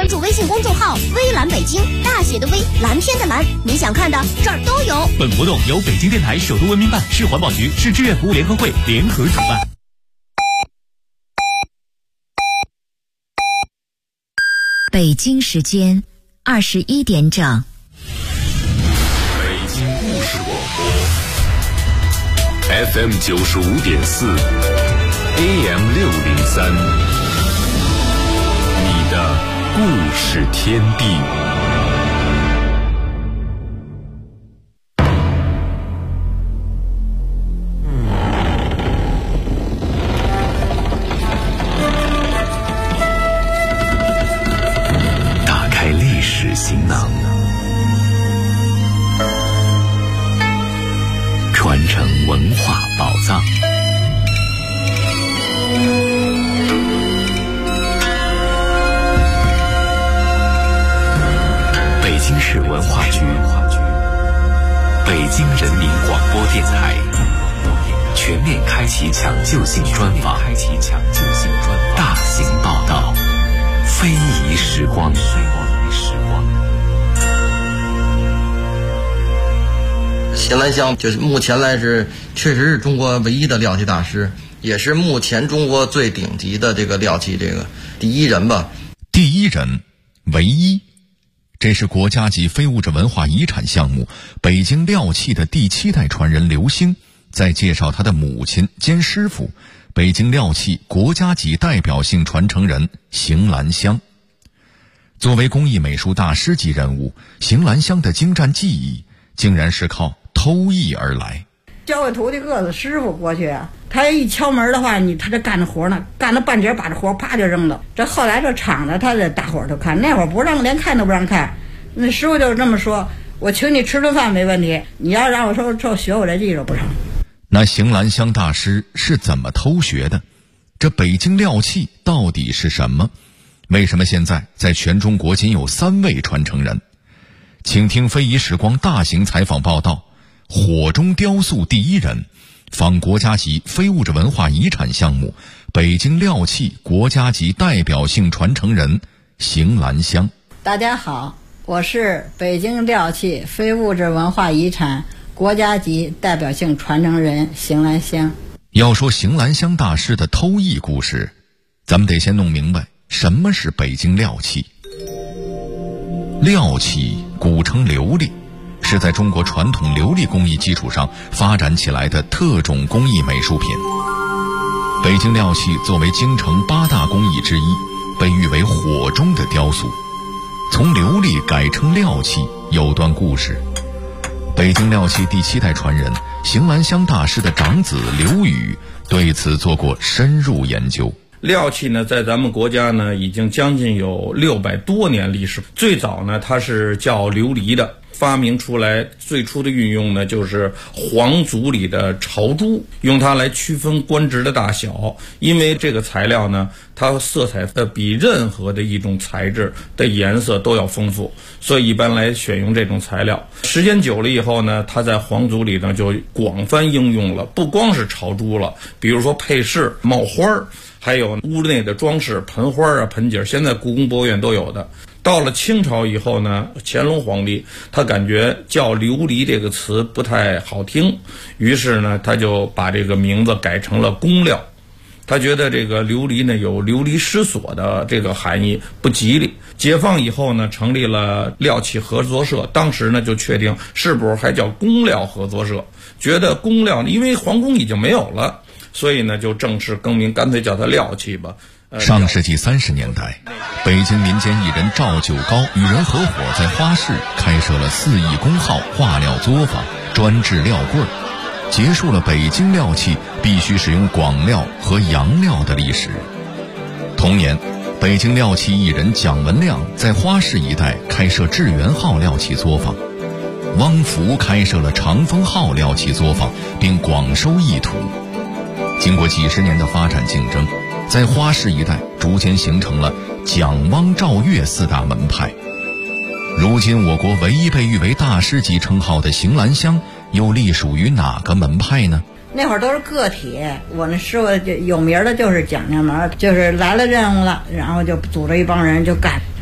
关注微信公众号微蓝北京，大写的微，蓝天的蓝，你想看的这儿都有。 本活动由北京电台首都文明办、市环保局、市志愿服务联合会联合主办。 北京时间21点整。 北京故事广播 FM 95.4 AM 603，你的故事天地。打开历史行囊，传承文化宝藏。北京市文化局、北京人民广播电台全面开启抢救性专访，大型报道，非遗时光。 邢兰香就是目前来是确实是中国唯一的料器大师，也是目前中国最顶级的这个料器这个第一人吧。 第一人，唯一。这是国家级非物质文化遗产项目北京料器的第7代传人刘兴，在介绍他的母亲兼师傅，北京料器国家级代表性传承人邢兰香。作为工艺美术大师级人物，邢兰香的精湛技艺竟然是靠偷艺而来。 教给徒弟个子师傅过去啊，他一敲门的话，他这干着活呢，干到半截把这活啪就扔了。这后来这厂子他这大伙儿都看，那会儿不让，连看都不让看。那师傅就是这么说，我请你吃顿饭没问题，你要让我说学我这技术不成。 那邢兰香大师是怎么偷学的？这北京料器到底是什么？为什么现在在全中国仅有3位传承人？请听非遗时光大型采访报道，火中雕塑第一人，访国家级非物质文化遗产项目北京料器国家级代表性传承人邢兰香。 大家好，我是北京料器非物质文化遗产国家级代表性传承人邢兰香。 要说邢兰香大师的偷艺故事，咱们得先弄明白什么是北京料器。料器古称琉璃，是在中国传统琉璃工艺基础上发展起来的特种工艺美术品。北京料器作为京城8大工艺之一，被誉为火中的雕塑。从琉璃改称料器有段故事。北京料器第7代传人邢兰香大师的长子刘宇对此做过深入研究。 料器呢，在咱们国家呢，已经将近有600多年历史。最早呢，它是叫琉璃的，发明出来最初的运用呢，就是皇族里的朝珠，用它来区分官职的大小。因为这个材料呢，它色彩比任何的一种材质的颜色都要丰富，所以一般来选用这种材料。时间久了以后呢，它在皇族里呢就广泛应用了，不光是朝珠了，比如说配饰、帽花儿，还有屋内的装饰，盆花啊、盆景，现在故宫博物院都有的。到了清朝以后呢，乾隆皇帝他感觉叫琉璃这个词不太好听，于是呢他就把这个名字改成了工料。他觉得这个琉璃呢有流离失所的这个含义，不吉利。解放以后呢，成立了料器合作社，当时呢就确定是不是还叫工料合作社，觉得工料因为皇宫已经没有了，所以呢就正式更名，干脆叫它料器吧。 上世纪30年代，北京民间艺人赵九高与人合伙在花市开设了4亿工号化料作坊，专制料棍，结束了北京料器必须使用广料和洋料的历史。同年，北京料器艺人蒋文亮在花市一带开设致元号料器作坊，汪福开设了长风号料器作坊，并广收艺徒。经过几十年的发展竞争，在花市一带逐渐形成了蒋、汪、赵、岳4大门派。如今我国唯一被誉为大师级称号的邢兰香又隶属于哪个门派呢？ 那会儿都是个体，我那师傅有名的就是蒋家门，就是来了任务了，然后就组织一帮人就干。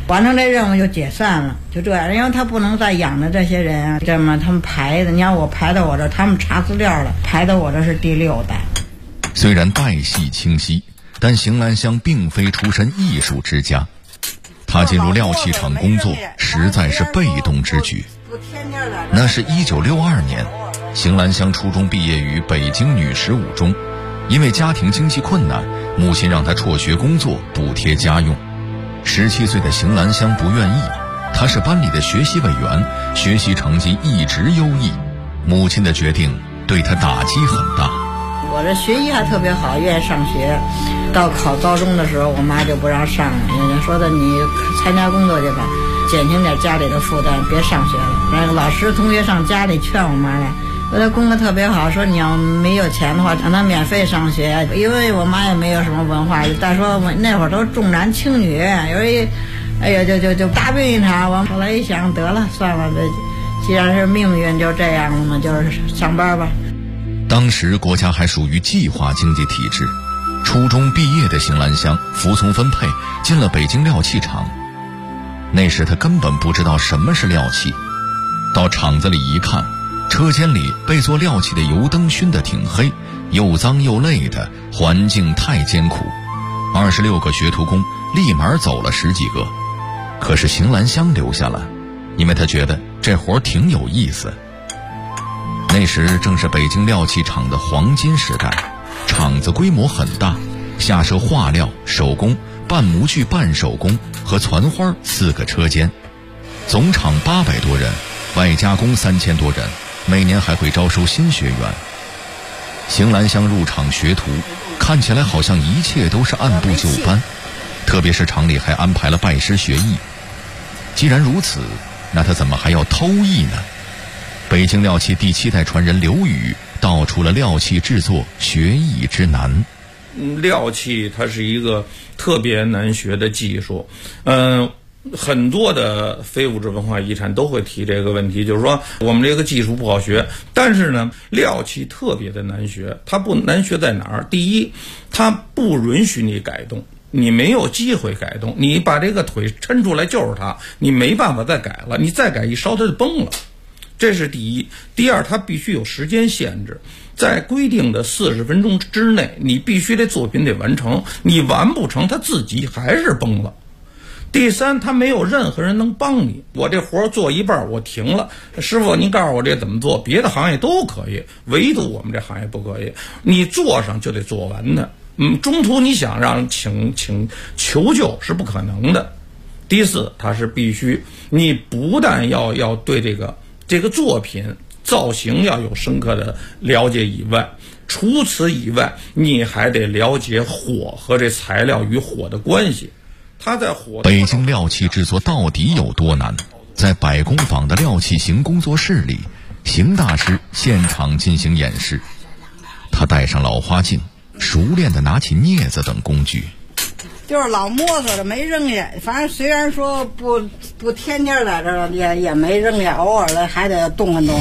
完成这任务就解散了，就这样，因为他不能再养着这些人啊，这么他们排的，你看我排到我这，他们查资料了，排到我这是第6代。 虽然代系清晰，但邢兰香并非出身艺术之家，她进入料器厂工作实在是被动之举。那是1962年，邢兰香初中毕业于北京女15中，因为家庭经济困难，母亲让她辍学工作补贴家用。17岁的邢兰香不愿意，她是班里的学习委员，学习成绩一直优异，母亲的决定对她打击很大。 我这学习还特别好，愿意上学，到考高中的时候我妈就不让上了，人家说的你参加工作去吧，减轻点家里的负担，别上学了。那个老师同学上家里劝我妈来，说她功课特别好，说你要没有钱的话让她免费上学，因为我妈也没有什么文化，但说那会儿都重男轻女，有一哎呀就大病一场。我后来一想，得了算了，这既然是命运就这样了嘛，就是上班吧。 当时国家还属于计划经济体制，初中毕业的邢兰香服从分配进了北京料器厂。那时他根本不知道什么是料器，到厂子里一看，车间里被做料器的油灯熏得挺黑，又脏又累的，环境太艰苦。26个学徒工立马走了10几个，可是邢兰香留下了，因为他觉得这活挺有意思。那时正是北京料器厂的黄金时代，厂子规模很大，下设化料、手工、半模具、半手工和攒花4个车间，总厂800多人，外加工3000多人，每年还会招收新学员。邢兰香入厂学徒，看起来好像一切都是按部就班，特别是厂里还安排了拜师学艺。既然如此，那他怎么还要偷艺呢？北京料器第7代传人刘宇道出了料器制作学艺之难。 料器它是一个特别难学的技术，很多的非物质文化遗产都会提这个问题，就是说我们这个技术不好学。但是呢，料器特别的难学。它不难学在哪儿？第一，它不允许你改动，你没有机会改动。你把这个腿抻出来就是它，你没办法再改了，你再改一烧它就崩了。这是第一。第二，它必须有时间限制，在规定的40分钟之内，你必须这作品得完成，你完不成它自己还是崩了。第三，他没有任何人能帮你。我这活做一半我停了，师傅您告诉我这怎么做，别的行业都可以，唯独我们这行业不可以，你做上就得做完的。中途你想让请求救是不可能的。第四，它是必须你不但要对这个作品造型要有深刻的了解以外，除此以外你还得了解火和这材料与火的关系。它在火北京料器制作到底有多难？在百工坊的料器型工作室里，邢大师现场进行演示。他戴上老花镜，熟练地拿起镊子等工具， 就是老摸索着没扔下。反正虽然说不天天在这儿也没扔下，偶尔的还得动动。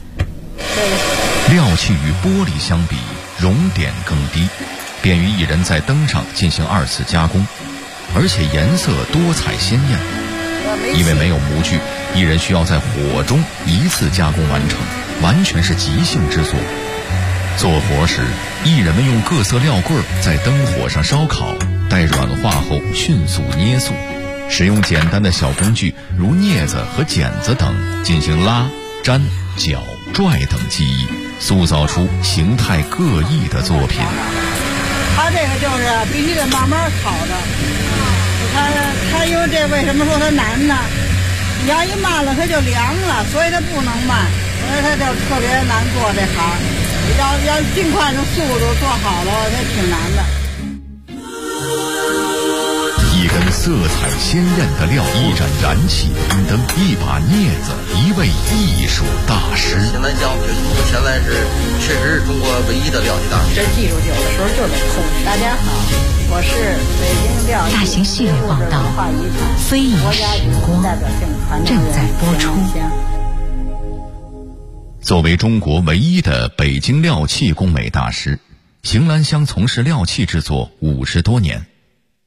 料器与玻璃相比，熔点更低，便于艺人在灯上进行2次加工，而且颜色多彩鲜艳。因为没有模具，艺人需要在火中一次加工完成，完全是即兴制作。做活时，艺人们用各色料棍在灯火上烧烤，待软化后迅速捏塑，使用简单的小工具如镊子和剪子等进行拉、粘、绞、拽等技艺，塑造出形态各异的作品。 它这个就是必须得慢慢烤的。它因为这为什么说它难呢？你要一慢了它就凉了，所以它不能慢，所以它就特别难做这行。要尽快的速度做好了，它挺难的。 一根色彩鲜艳的料，一盏燃起的灯，一把镊子，一位艺术大师。 这技术有的时候就得控制。大家好，我是北京料器大型系列报道《非遗时光》正在播出。 作为中国唯一的北京料器工美大师，邢兰香从事料器制作50多年。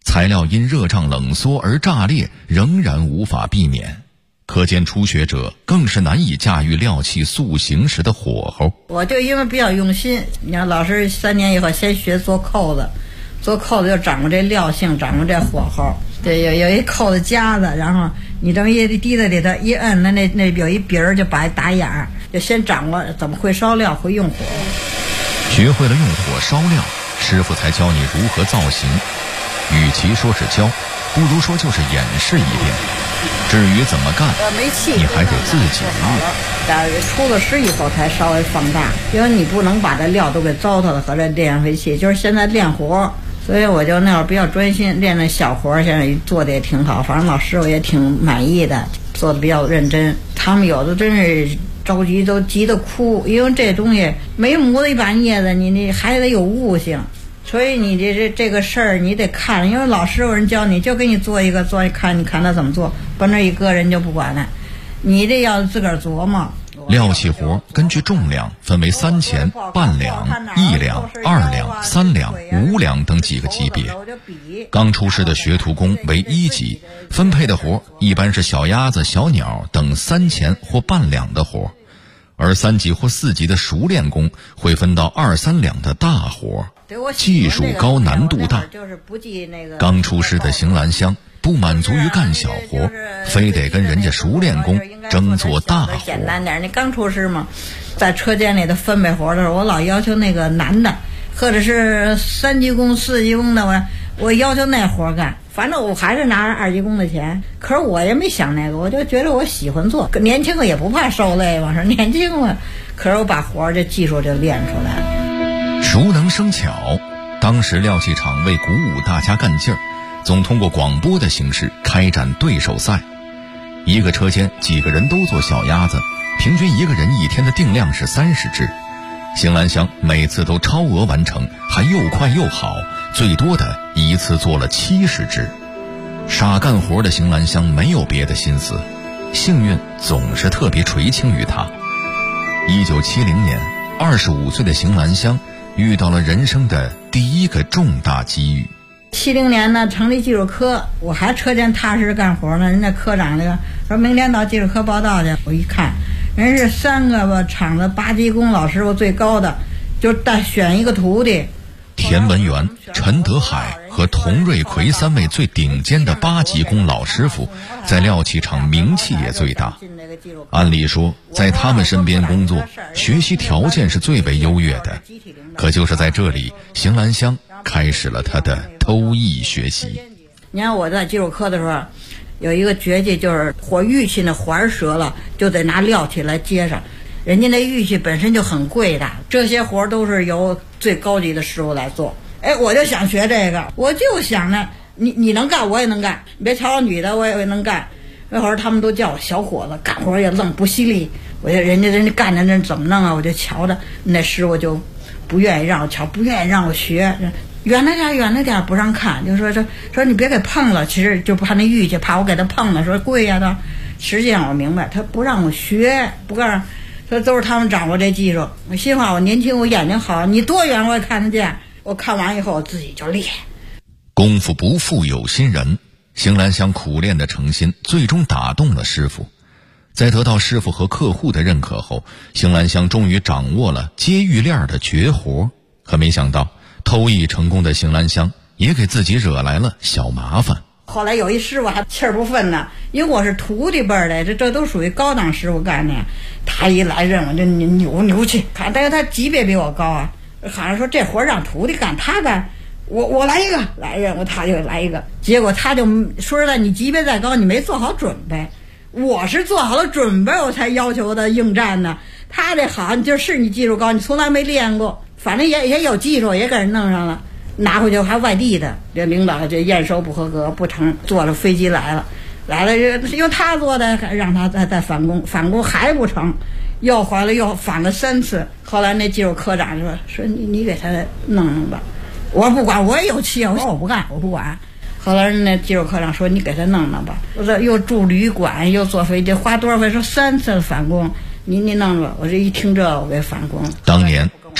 材料因热胀冷缩而炸裂，仍然无法避免。可见初学者更是难以驾驭料器塑形时的火候。 我就因为比较用心，你看老师3年以后先学做扣子，做扣子就掌握这料性，掌握这火候。对，有一扣子夹子，然后你这么一滴在里头一摁，那有一鼻儿就把打眼儿，就先掌握怎么会烧料，会用火。 学会了用火烧料，师傅才教你如何造型。与其说是教，不如说就是演示一遍。至于怎么干， 没气你还得自己练。出了师以后才稍微放大，因为你不能把这料都给糟蹋了和这练回去。就是现在练活，所以我就那会儿比较专心练那小活，现在做的也挺好，反正老师我也挺满意的，做的比较认真。他们有的真是着急，都急得哭，因为这东西没磨的一把镊子，你还得有悟性。所以你这个事儿你得看，因为老师有人教你，就给你做一个，你看他怎么做，把那一搁人就不管了，你这要自个儿琢磨。 料器活根据重量分为3钱、半两、1两、2两、3两、5两等几个级别。刚出师的学徒工为1级，分配的活一般是小鸭子、小鸟等3钱或半两的活，而3级或4级的熟练工会分到2、3两的大活，技术高难度大。刚出师的邢兰香不满足于干小活，非得跟人家熟练工争做大活。 简单点，你刚出师嘛，在车间里的分配活的时候，我老要求那个男的，或者是3级工、4级工的，我要求那活干。反正我还是拿着2级工的钱，可是我也没想那个，我就觉得我喜欢做，年轻也不怕受累，往上年轻嘛。可是我把活这技术就练出来了。 熟能生巧，当时料器厂为鼓舞大家干劲儿，总通过广播的形式开展对手赛。一个车间几个人都做小鸭子，平均一个人一天的定量是30只。邢兰香每次都超额完成，还又快又好，最多的一次做了70只。傻干活的邢兰香没有别的心思，幸运总是特别垂青于她。1970年，25岁的邢兰香遇到了人生的第一个重大机遇。 70年呢，成立技术科，我还车间踏实干活呢。人家科长说明天到技术科报道去，我一看，人是3个厂子8级工老师傅最高的，就选一个徒弟。 田文元、陈德海和童瑞奎3位最顶尖的8级工老师傅，在料器厂名气也最大。按理说，在他们身边工作，学习条件是最为优越的。可就是在这里，邢兰香开始了他的偷艺学习。 你看我在技术科的时候，有一个绝技，就是火玉器那环折了，就得拿料器来接上。人家那玉器本身就很贵的，这些活都是由最高级的师傅来做。我就想学这个，我就想着你能干我也能干，你别瞧我女的我也能干。那会儿他们都叫我小伙子，干活也愣不犀利。我就人家干的那怎么弄啊，我就瞧着那师傅就不愿意让我瞧，不愿意让我学，远了点不让看，就说你别给碰了。其实就怕那玉器，怕我给他碰了，说贵呀的。实际上我明白，他不让我学，不告诉说都是他们掌握这技术。我心话，我年轻，我眼睛好，你多远我也看得见。我看完以后我自己就练。 功夫不负有心人，邢兰香苦练的诚心最终打动了师傅。在得到师傅和客户的认可后，邢兰香终于掌握了接玉链的绝活。可没想到，偷艺成功的邢兰香也给自己惹来了小麻烦。 后来有一师傅还气儿不愤呢，因为我是徒弟辈儿的，这都属于高档师傅干的。他一来认我这牛气，但是他级别比我高啊，好像说这活让徒弟干，他干，我来一个来认我，他就来一个。结果他就说实在，你级别再高，你没做好准备。我是做好了准备，我才要求的应战呢。他这好，就是你技术高，你从来没练过，反正也有技术，也给人弄上了。拿回去还外地的，这领导这验收不合格不成，坐了飞机来了，用他做的，让他再返工还不成，又回来又返了3次。后来那技术科长说你给他弄弄吧。我不管，我也有气，我说我不干，我不管。后来那技术科长说你给他弄弄吧。我说又住旅馆又坐飞机，花多少费？说3次返工，你弄吧。我这一听这我给返工。 当年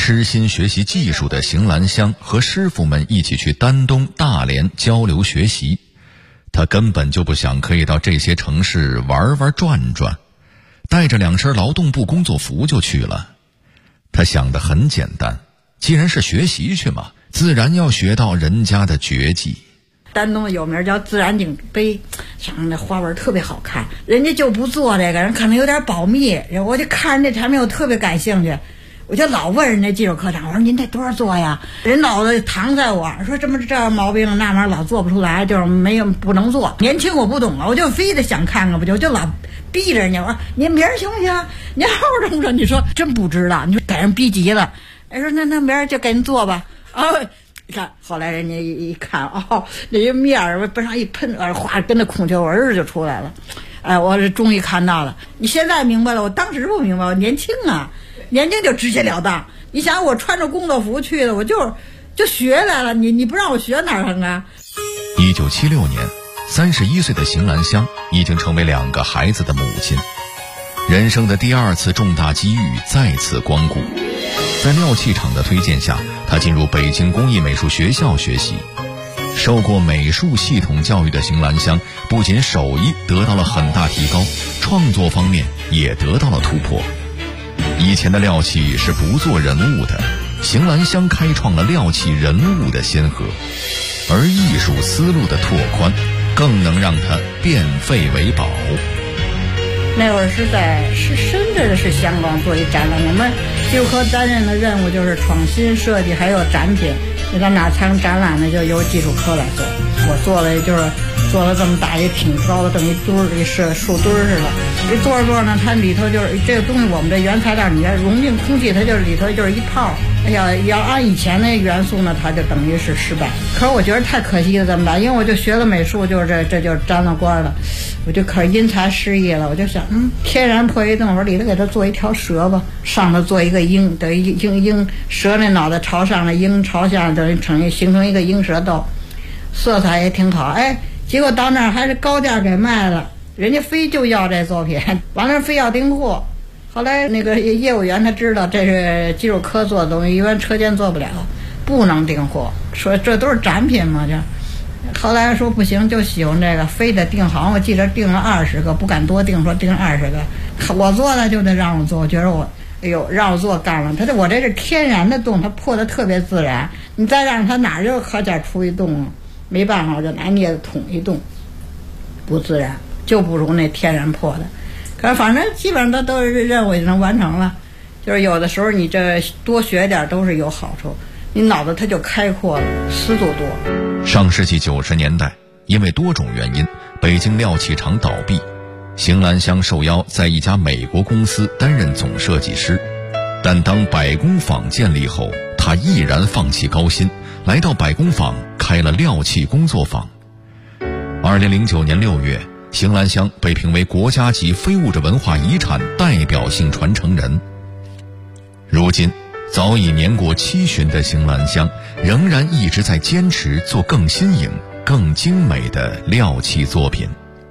痴心学习技术的邢兰香和师傅们一起去丹东、大连交流学习。他根本就不想可以到这些城市玩玩转转，带着2身劳动部工作服就去了。他想得很简单，既然是学习去嘛，自然要学到人家的绝技。 丹东有名叫自然景碑，上面的花纹特别好看，人家就不做这个，人可能有点保密，我就看人家产品我特别感兴趣，我就老问人家技术科长，我说您这多少做呀？人脑子搪塞我说这毛病那玩意儿老做不出来，就是不能做。年轻我不懂了，我就非得想看看，就老逼着人家，我说您明儿行不行？您后这么说，你说真不知道，你说给人逼急了。人说那明儿就给您做吧。你看，后来人家一看，那些面儿不上一喷，哗，跟那孔雀纹就出来了。我是终于看到了。你现在明白了，我当时不明白，我年轻啊。年轻就直截了当，你想我穿着工作服去的，我就学来了，你不让我学哪成啊 ？1976年，31岁的邢兰香已经成为2个孩子的母亲，人生的第2次重大机遇再次光顾。在廖器厂的推荐下，她进入北京工艺美术学校学习。受过美术系统教育的邢兰香，不仅手艺得到了很大提高，创作方面也得到了突破。以前的廖器是不做人物的，邢兰香开创了廖器人物的先河，而艺术思路的拓宽更能让它变废为宝。 那会儿是深圳是香港做一展览，我们技术科担任的任务就是创新设计还有展品，你到哪参展览呢，就由技术科来做。我做了做了这么大也挺高的，等于墩儿一是树墩儿似的。一做着呢，它里头就是这个东西，我们这原材料你要融进空气，它就是里头就是一泡。要按以前那元素呢，它就等于是失败。可是我觉得太可惜了，怎么办？因为我就学了美术，就是这就沾了光了，我就可是因材施艺了。我就想，天然破一洞，我说里头给它做一条蛇吧，上头做一个鹰，等于鹰蛇那脑袋朝上，那鹰朝下，等于形成一个鹰蛇斗，色彩也挺好。结果到那儿还是高价给卖了，人家非就要这作品，完了非要订货。后来那个业务员他知道这是技术科做的东西，一般车间做不了，不能订货，说这都是展品嘛。后来说不行，就喜欢这个，非得订，好像我记得订了20个，不敢多订，说订20个，我做的就得让我做，我觉得我让我做干了。我这是天然的洞，它破的特别自然，你再让它哪就可点出一洞啊？没办法，我就拿镊子捅一洞，不自然，就不如那天然破的。可是反正基本上都是任务已经完成了，就是有的时候你这多学点都是有好处，你脑子它就开阔了，思路多。 上世纪90年代，因为多种原因，北京廖器厂倒闭，邢兰香受邀在一家美国公司担任总设计师，但当百工坊建立后，他毅然放弃高薪，来到百工坊开了廖器工作坊。2009年6月，邢兰香被评为国家级非物质文化遗产代表性传承人。如今早已年过70的邢兰香仍然一直在坚持做更新颖更精美的廖器作品。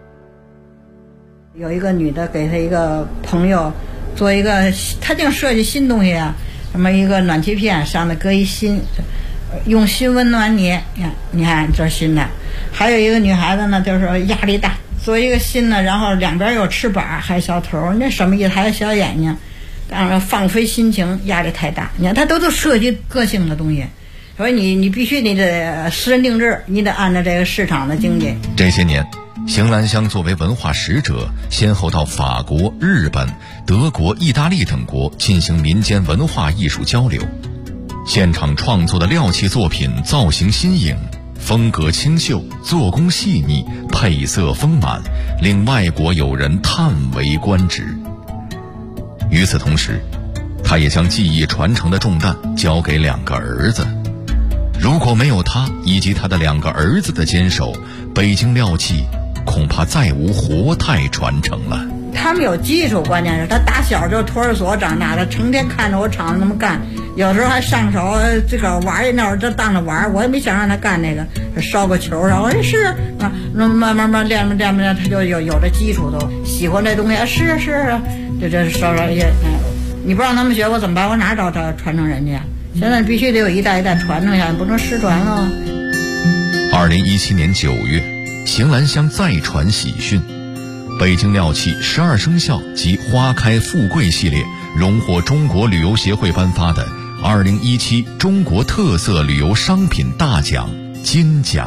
有一个女的给她一个朋友做一个，她净设计新东西啊，什么一个暖气片上面搁一心，用心温暖你，你看这是新的。还有一个女孩子呢，就是压力大，做一个心呢，然后两边有翅膀还有小头，那什么意思？还有小眼睛，当然放飞心情，压力太大。你看他都设计个性的东西，所以你必须你得私人定制，你得按照这个市场的经济。 这些年，邢兰香作为文化使者，先后到法国、日本、德国、意大利等国进行民间文化艺术交流。现场创作的廖器作品造型新颖，风格清秀，做工细腻，配色丰满，令外国友人叹为观止。与此同时，他也将技艺传承的重担交给2个儿子。如果没有他以及他的2个儿子的坚守，北京廖器恐怕再无活态传承了。 他们有技术，关键是他打小就托儿所长大的，成天看着我厂子那么干，有时候还上手自个儿玩一那会儿就当着玩，我也没想让他干那个，烧个球上，我说是啊，那慢慢练，他就有这基础，都喜欢这东西啊，是啊，这烧也，你不让他们学我怎么办？我哪找传承人家？ 现在必须得有一代一代传承下来，不能失传了。 2017年9月，邢兰香再传喜讯，北京料器12生肖及花开富贵系列荣获中国旅游协会颁发的2017中国特色旅游商品大奖金奖。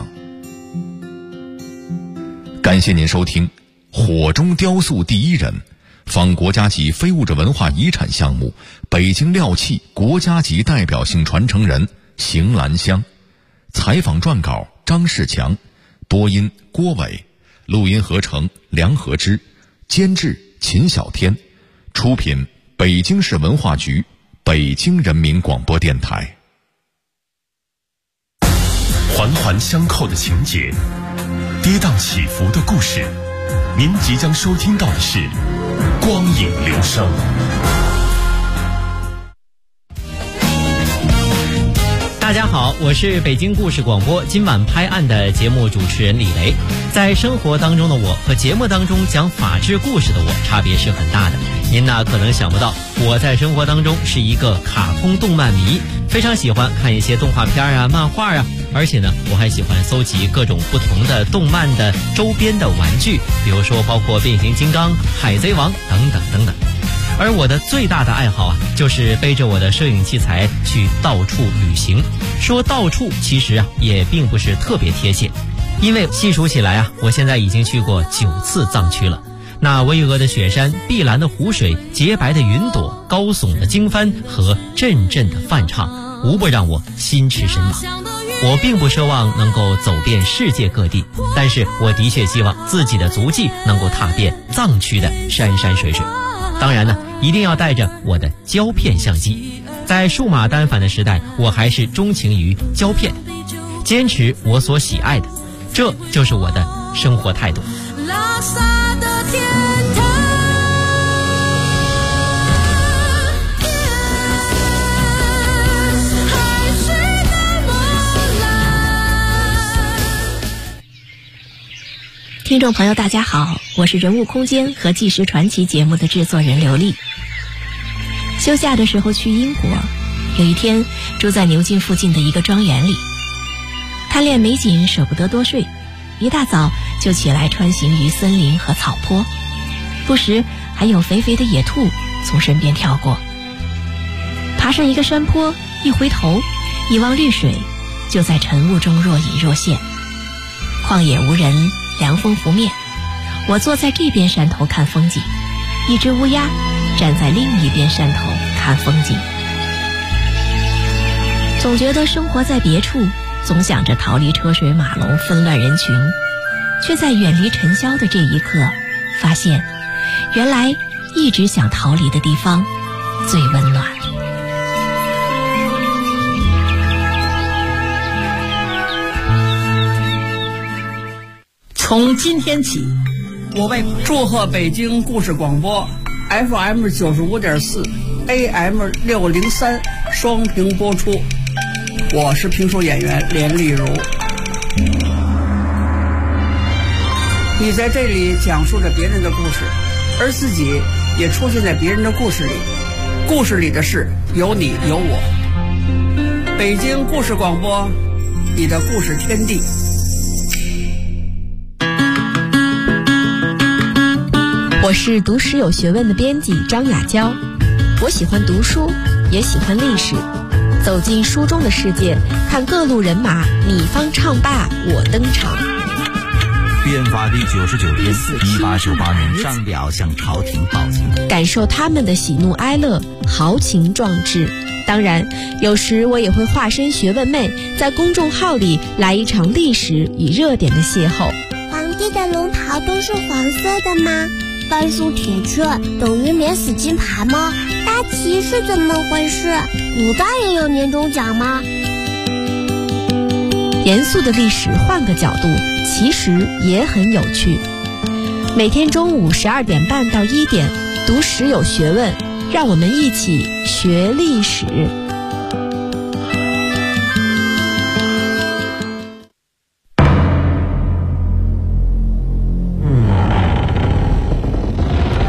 感谢您收听火中雕塑第一人，仿国家级非物质文化遗产项目北京料器国家级代表性传承人邢兰香。采访撰稿张世强，播音郭伟，录音合成梁和之，监制秦小天，出品北京市文化局北京人民广播电台。 环环相扣的情节，跌宕起伏的故事，您即将收听到的是光影流声。 大家好，我是北京故事广播今晚拍案的节目主持人李雷。在生活当中的我和节目当中讲法治故事的我差别是很大的。您呢可能想不到，我在生活当中是一个卡通动漫迷，非常喜欢看一些动画片啊、漫画啊，而且呢我还喜欢搜集各种不同的动漫的周边的玩具，比如说包括变形金刚、海贼王等等等等。而我的最大的爱好啊，就是背着我的摄影器材去到处旅行。说到处其实啊也并不是特别贴切，因为细数起来啊，我现在已经去过9次藏区了。那巍峨的雪山、碧蓝的湖水、洁白的云朵、高耸的经幡和阵阵的梵唱，无不让我心驰神往。我并不奢望能够走遍世界各地，但是我的确希望自己的足迹能够踏遍藏区的山山水水。当然呢，一定要带着我的胶片相机。在数码单反的时代，我还是钟情于胶片，坚持我所喜爱的，这就是我的生活态度。拉萨的天堂，海水的波澜。 听众朋友大家好，我是人物空间和纪实传奇节目的制作人刘丽。休假的时候去英国，有一天住在牛津附近的一个庄园里，贪恋美景舍不得多睡，一大早就起来穿行于森林和草坡，不时还有肥肥的野兔从身边跳过。爬上一个山坡，一回头一望绿水，就在晨雾中若隐若现。旷野无人，凉风拂面，我坐在这边山头看风景，一只乌鸦站在另一边山头看风景。总觉得生活在别处，总想着逃离车水马龙纷乱人群，却在远离尘嚣的这一刻发现，原来一直想逃离的地方最温暖。 从今天起，我为祝贺北京故事广播 FM 95.4 AM 603双屏播出。我是评书演员连丽如。你在这里讲述着别人的故事，而自己也出现在别人的故事里，故事里的事有你有我。北京故事广播，你的故事天地。 我是读史有学问的编辑张雅娇，我喜欢读书，也喜欢历史，走进书中的世界，看各路人马你方唱罢我登场。 变法第99天，1898年上表向朝廷报警， 感受他们的喜怒哀乐，豪情壮志。当然，有时我也会化身学问妹，在公众号里来一场历史与热点的邂逅。 皇帝的龙袍都是黄色的吗？半素铁券等于免死金牌吗？大旗是怎么回事？古代也有年终奖吗？ 严肃的历史换个角度，其实也很有趣。每天中午12点半到1点，读史有学问，让我们一起学历史。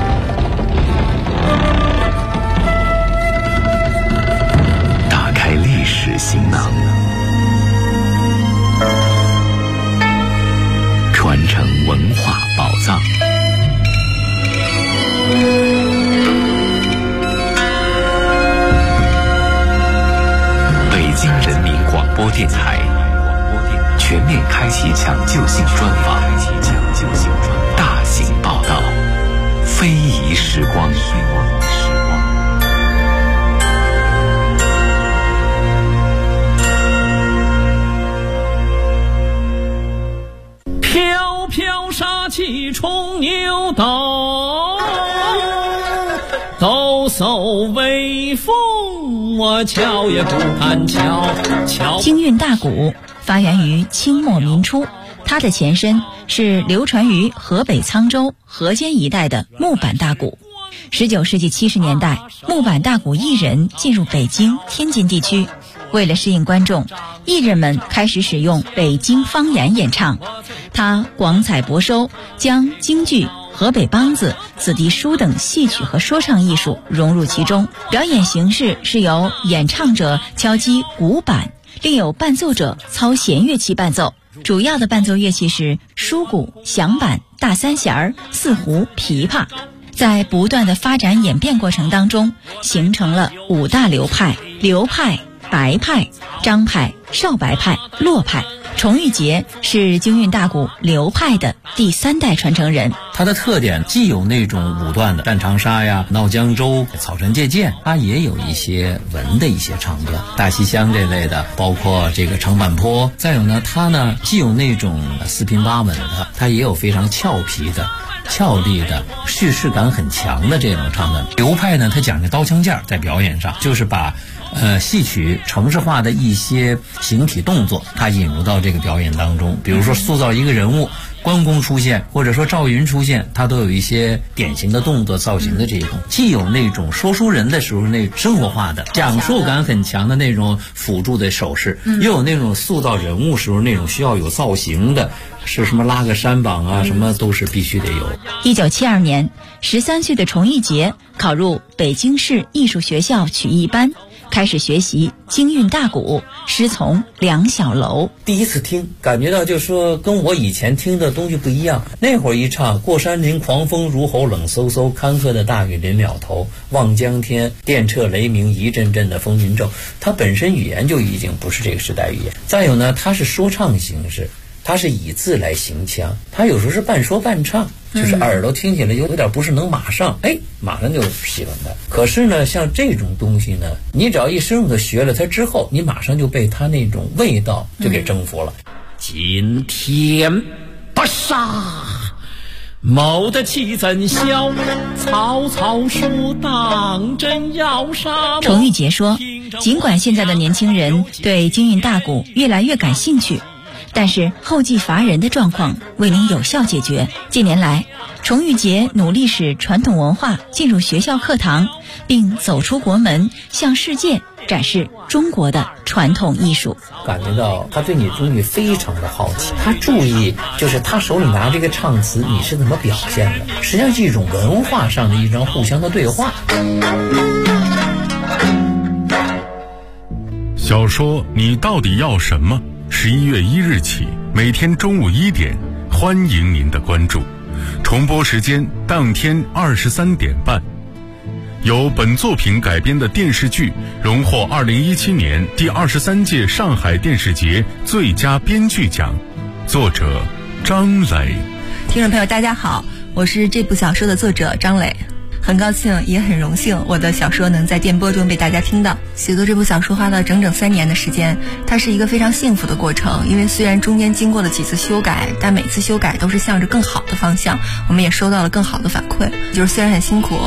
打开历斗，抖擞威风，我瞧也不敢瞧。 京韵大鼓发源于清末民初，它的前身是流传于河北沧州、河间一带的木板大鼓。19世纪70年代，木板大鼓艺人进入北京、天津地区，为了适应观众，艺人们开始使用北京方言演唱。他广采博收，将京剧、河北梆子、子弟书等戏曲和说唱艺术融入其中。表演形式是由演唱者敲击鼓板，另有伴奏者操弦乐器伴奏。主要的伴奏乐器是书鼓、响板、大三弦、四胡、琵琶。在不断的发展演变过程当中，形成了5大流派：刘派、白派、张派、少白派、骆派。崇玉杰是京韵大鼓刘派的第3代传承人。 它的特点既有那种武段的战长沙呀、闹江州、草船借箭，它也有一些文的一些唱段，大西厢这类的，包括这个长坂坡。再有呢，它呢既有那种四平八稳的，它也有非常俏皮的、俏丽的、叙事感很强的这种唱段。刘派呢，它讲究刀枪剑，在表演上就是把戏曲程式化的一些形体动作，它引入到这个表演当中。比如说塑造一个人物，关公出现，或者说赵云出现，它都有一些典型的动作造型的这种，既有那种说书人的时候那生活化的讲述感很强的那种辅助的手势，又有那种塑造人物时候那种需要有造型的，是什么拉个山膀啊，什么都是必须得有。 1972年，13岁的崇玉杰考入北京市艺术学校曲艺班，开始学习京韵大鼓，师从梁小楼。 第一次听，感觉到就是说跟我以前听的东西不一样。那会儿一唱过山林狂风如吼，冷飕飕，坎坷的大雨临了头，望江天，电掣雷鸣，一阵阵的风云骤。它本身语言就已经不是这个时代语言。再有呢，它是说唱形式，它是以字来行腔，它有时候是半说半唱，就是耳朵听起来有点不是能马上就喜欢它。可是呢，像这种东西呢，你只要一深入的学了它之后，你马上就被它那种味道就给征服了。 今天不杀，谋得其怎消？曹操说当真要杀。 崇玉杰说，尽管现在的年轻人对京韵大鼓越来越感兴趣，但是后继乏人的状况未能有效解决。近年来，崇玉杰努力使传统文化进入学校课堂，并走出国门，向世界展示中国的传统艺术。 感觉到他对你东西非常的好奇，他注意就是他手里拿这个唱词你是怎么表现的，实际上是一种文化上的一种互相的对话。 小说你到底要什么？11月1日起，每天中午1点，欢迎您的关注。重播时间当天23点半。由本作品改编的电视剧荣获2017年第23届上海电视节最佳编剧奖，作者张磊。 听众朋友大家好，我是这部小说的作者张磊。很高兴也很荣幸我的小说能在电波中被大家听到。写作这部小说花了整整3年的时间，它是一个非常幸福的过程，因为虽然中间经过了几次修改，但每次修改都是向着更好的方向，我们也收到了更好的反馈。就是虽然很辛苦，